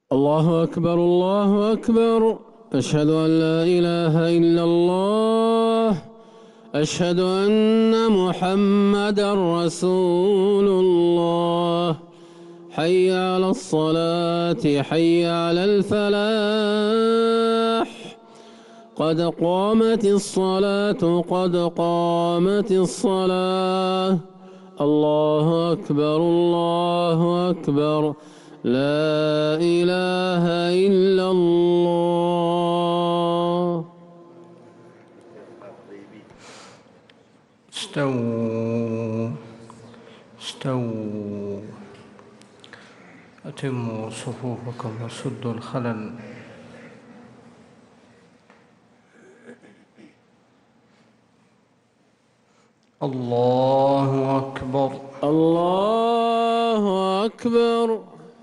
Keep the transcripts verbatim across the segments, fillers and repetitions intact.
الله أكبر الله أكبر. أشهد أن لا إله إلا الله. أشهد أن محمدًا رسول الله. حي على الصلاة حي على الفلاح. قد قامت الصلاة قد قامت الصلاة. الله أكبر الله أكبر. لا إله إلا الله. استووا استووا أتموا صفوفكم وسدوا الخلل. الله أكبر الله أكبر.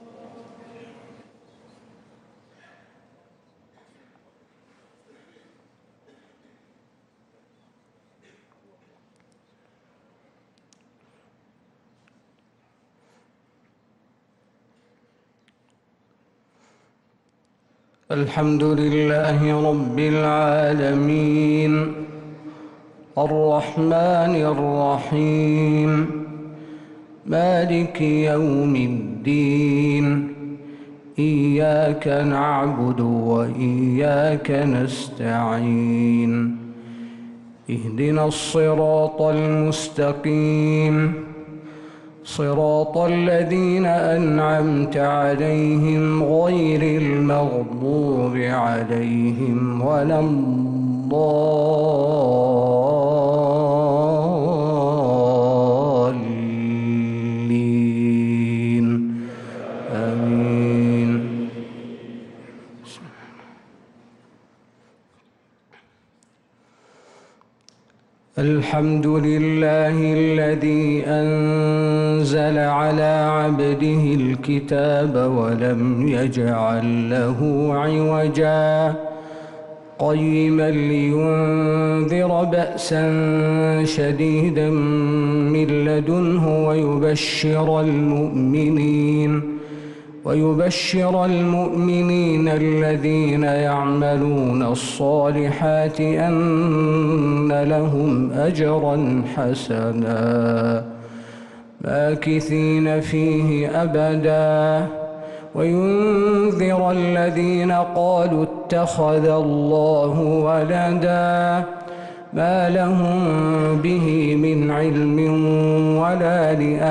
الحمد لله رب العالمين الرحمن الرحيم مالك يوم الدين. إياك نعبد وإياك نستعين. اهدنا الصراط المستقيم صراط الذين أنعمت عليهم غير المغضوب عليهم ولا الضالين. آمين. الحمد لله الذي أنزل على عبده الكتاب ولم يجعل له عوجا قيما لينذر بأسا شديدا من لدنه ويبشر المؤمنين ويبشر المؤمنين الذين يعملون الصالحات أن لهم أجرا حسنا ماكثين فيه أبدا وينذر الذين قالوا اتخذ الله ولدا ما لهم به من علم ولا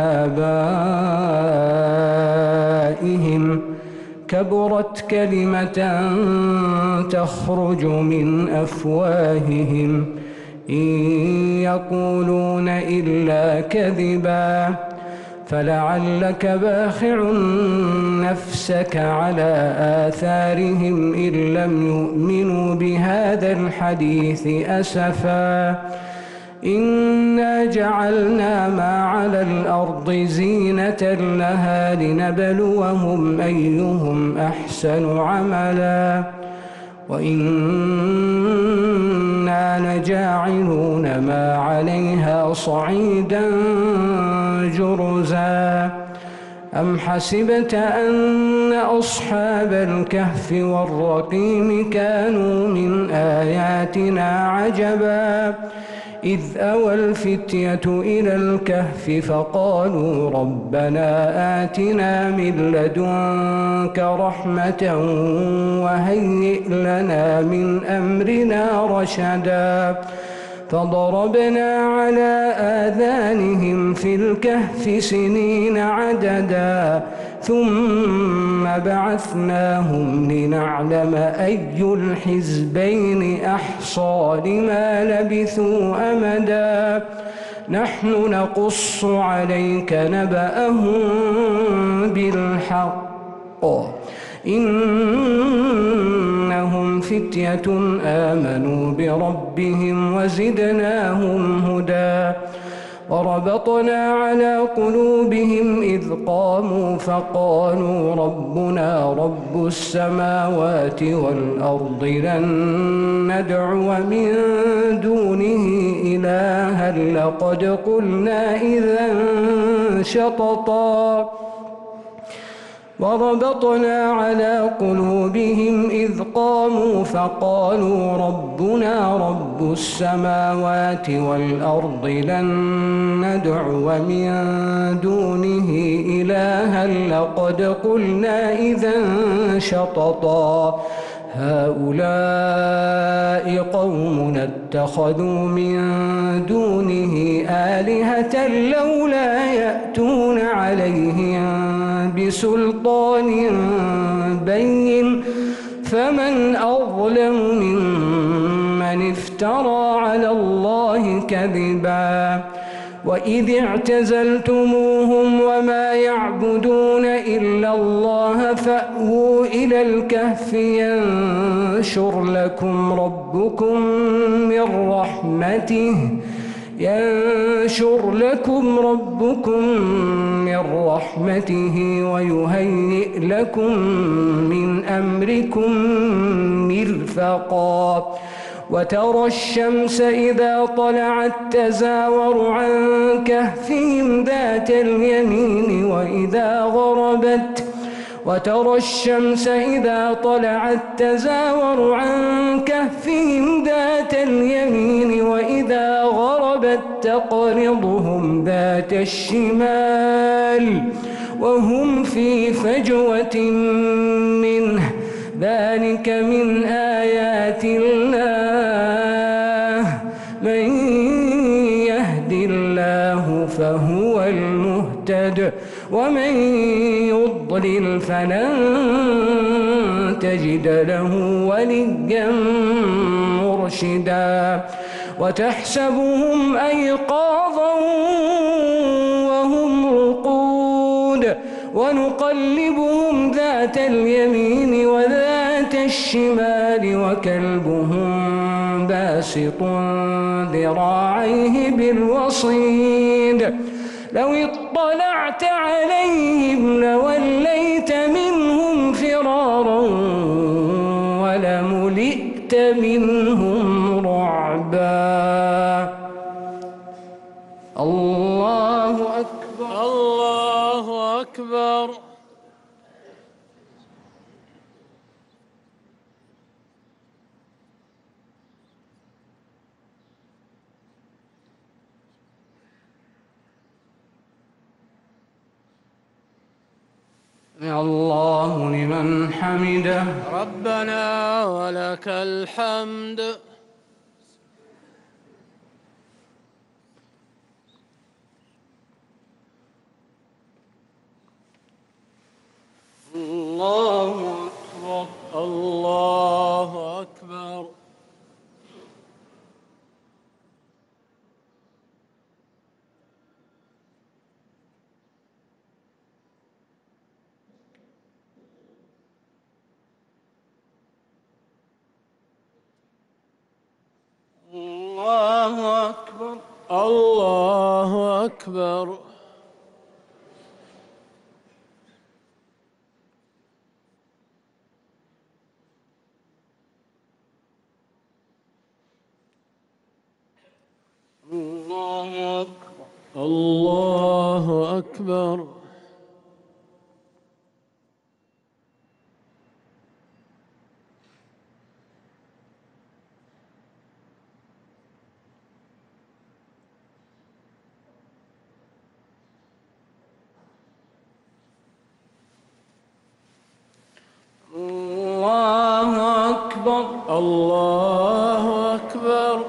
لآبائهم كبرت كلمة تخرج من أفواههم إن يقولون إلا كذبا فلعلك باخع نفسك على آثارهم إن لم يؤمنوا بهذا الحديث أسفا إنا جعلنا ما على الأرض زينة لها لنبلوهم أيهم أحسن عملا وإنا لجاعلون ما عليها صعيدا جرزا أم حسبت أن أصحاب الكهف والرقيم كانوا من آياتنا عجبا إذ أوى الفتية إلى الكهف فقالوا ربنا آتنا من لدنك رحمة وهيئ لنا من أمرنا رشدا فضربنا على آذانهم في الكهف سنين عددا ثم بعثناهم لنعلم أي الحزبين أحصى لما لبثوا أمدا نحن نقص عليك نبأهم بالحق إنهم فتية آمنوا بربهم وزدناهم هدى وربطنا على قلوبهم إذ قاموا فقالوا ربنا رب السماوات والأرض لن ندعو من دونه إلها لقد قلنا إذا شططا وربطنا على قلوبهم إذ قاموا فقالوا ربنا رب السماوات والأرض لن ندعو من دونه إلها لقد قلنا إذا شططا هؤلاء قومنا اتخذوا من دونه آلهة لولا يأتون عليهم بسلطان بين فمن أظلم ممن افترى على الله كذبا وإذ اعتزلتموهم وما يعبدون إلا الله فأووا إلى الكهف ينشر لكم ربكم من رحمته ينشر لكم ربكم من رحمته ويهيئ لكم من أمركم مرفقا وترى الشمس إذا طلعت تزاور عن كهفهم ذات اليمين وإذا غربت وترى الشمس إذا طلعت تزاور عن كهفهم ذات اليمين وإذا غربت تقرضهم ذات الشمال وهم في فجوة منه ذلك من آيات الله من يهد الله فهو المهتد ومن يضلل فلن تجد له وليا مرشدا وتحسبهم أيقاظا وهم رقود ونقلبهم ذات اليمين وذات الشمال وكلبهم باسط ذراعيه بالوصيد لو اطلعت عليهم لوليت منهم فرارا ولملئت منهم رعبا. الله أكبر الله أكبر. يا الله لمن حمده ربنا ولك الحمد. الله أكبر الله أكبر. الله أكبر الله أكبر. الله أكبر الله أكبر. الله أكبر الله أكبر.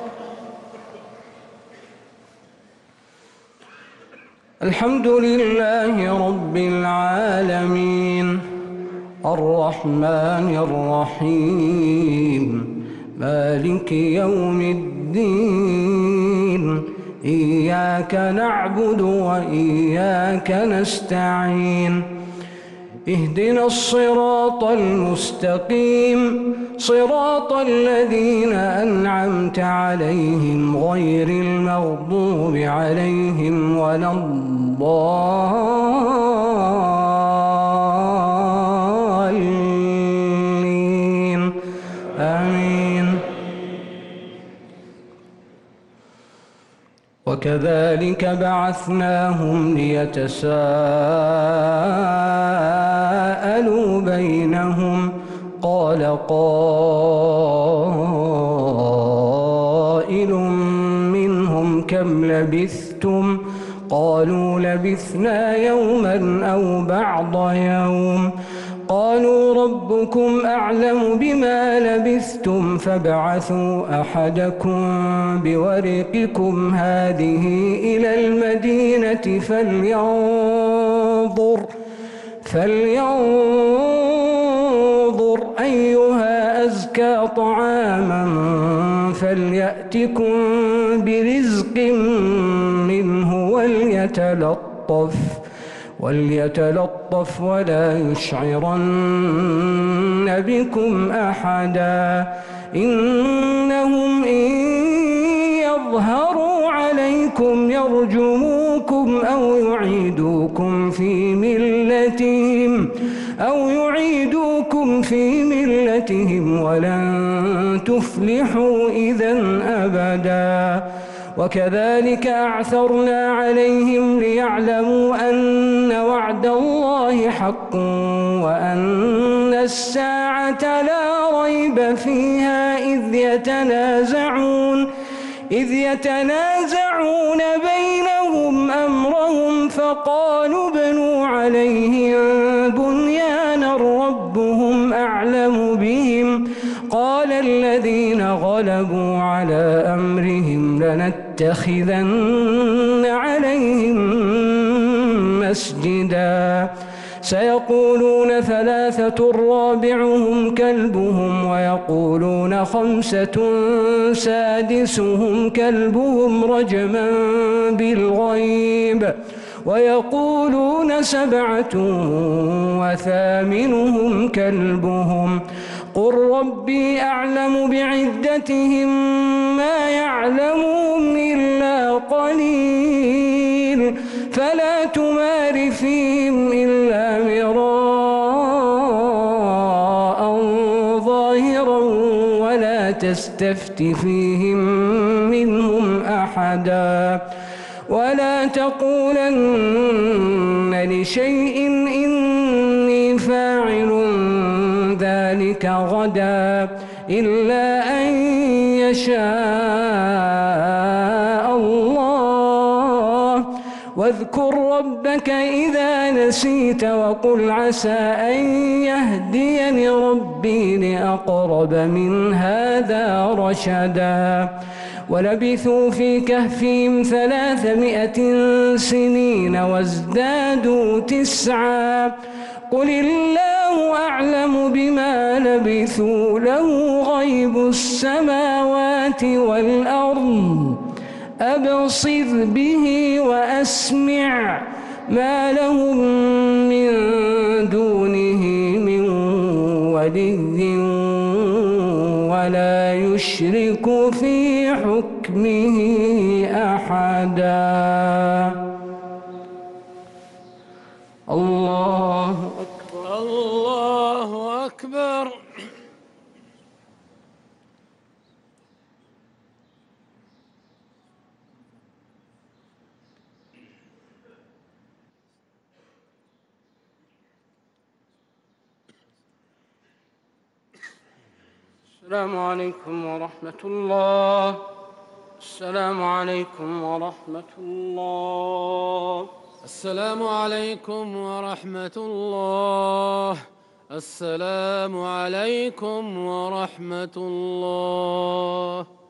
الحمد لله رب العالمين الرحمن الرحيم مالك يوم الدين إياك نعبد وإياك نستعين اهدنا الصراط المستقيم صراط الذين أنعمت عليهم غير المغضوب عليهم ولا الضالين آمين. وكذلك بعثناهم ليتساءلوا تساءلوا بينهم قال قائل منهم كم لبثتم قالوا لبثنا يوما أو بعض يوم قالوا ربكم أعلم بما لبثتم فابعثوا أحدكم بورقكم هذه إلى المدينة فلينظر فلينظر أيها أزكى طعاما فليأتكم برزق منه وليتلطف وليتلطف ولا يشعرن بكم أحدا إنهم إن يظهروا عليكم يرجموكم أو يعيدوكم في ملتهم أو يعيدوكم في ملتهم ولن تفلحوا إذن أبدا وكذلك أعثرنا عليهم ليعلموا أن وعد الله حق وأن الساعة لا ريب فيها إذ يتنازعون إذ يتنازعون بينهم أمرهم فقالوا ابنوا عليهم بنيانا ربهم أعلم بهم قال الذين غلبوا على أمرهم لنتخذن عليهم مسجدا سيقولون ثلاثة رابعهم كلبهم ويقولون خمسة سادسهم كلبهم رجما بالغيب ويقولون سبعة وثامنهم كلبهم قل ربي أعلم بعدتهم ما يعلمون إلا قليل فلا تمار فيهم إلا مراء ظاهرا ولا تستفت فيهم منهم أحدا ولا تقولن لشيء إني فاعل ذلك غدا إلا أن يشاء الله واذكر ربك إذا نسيت وقل عسى أن يهديني ربي لأقرب من هذا رشدا ولبثوا في كهفهم ثلاثمائة سنين وازدادوا تسعا قل الله أعلم بما لبثوا له غيب السماوات والأرض أبصر به وأسمع ما لهم من دونه من ولي ولا يشرك في حكمه أحدا الله أكبر الله أكبر. السلام عليكم ورحمة الله. السلام عليكم ورحمة الله. السلام عليكم ورحمة الله. السلام عليكم ورحمة الله.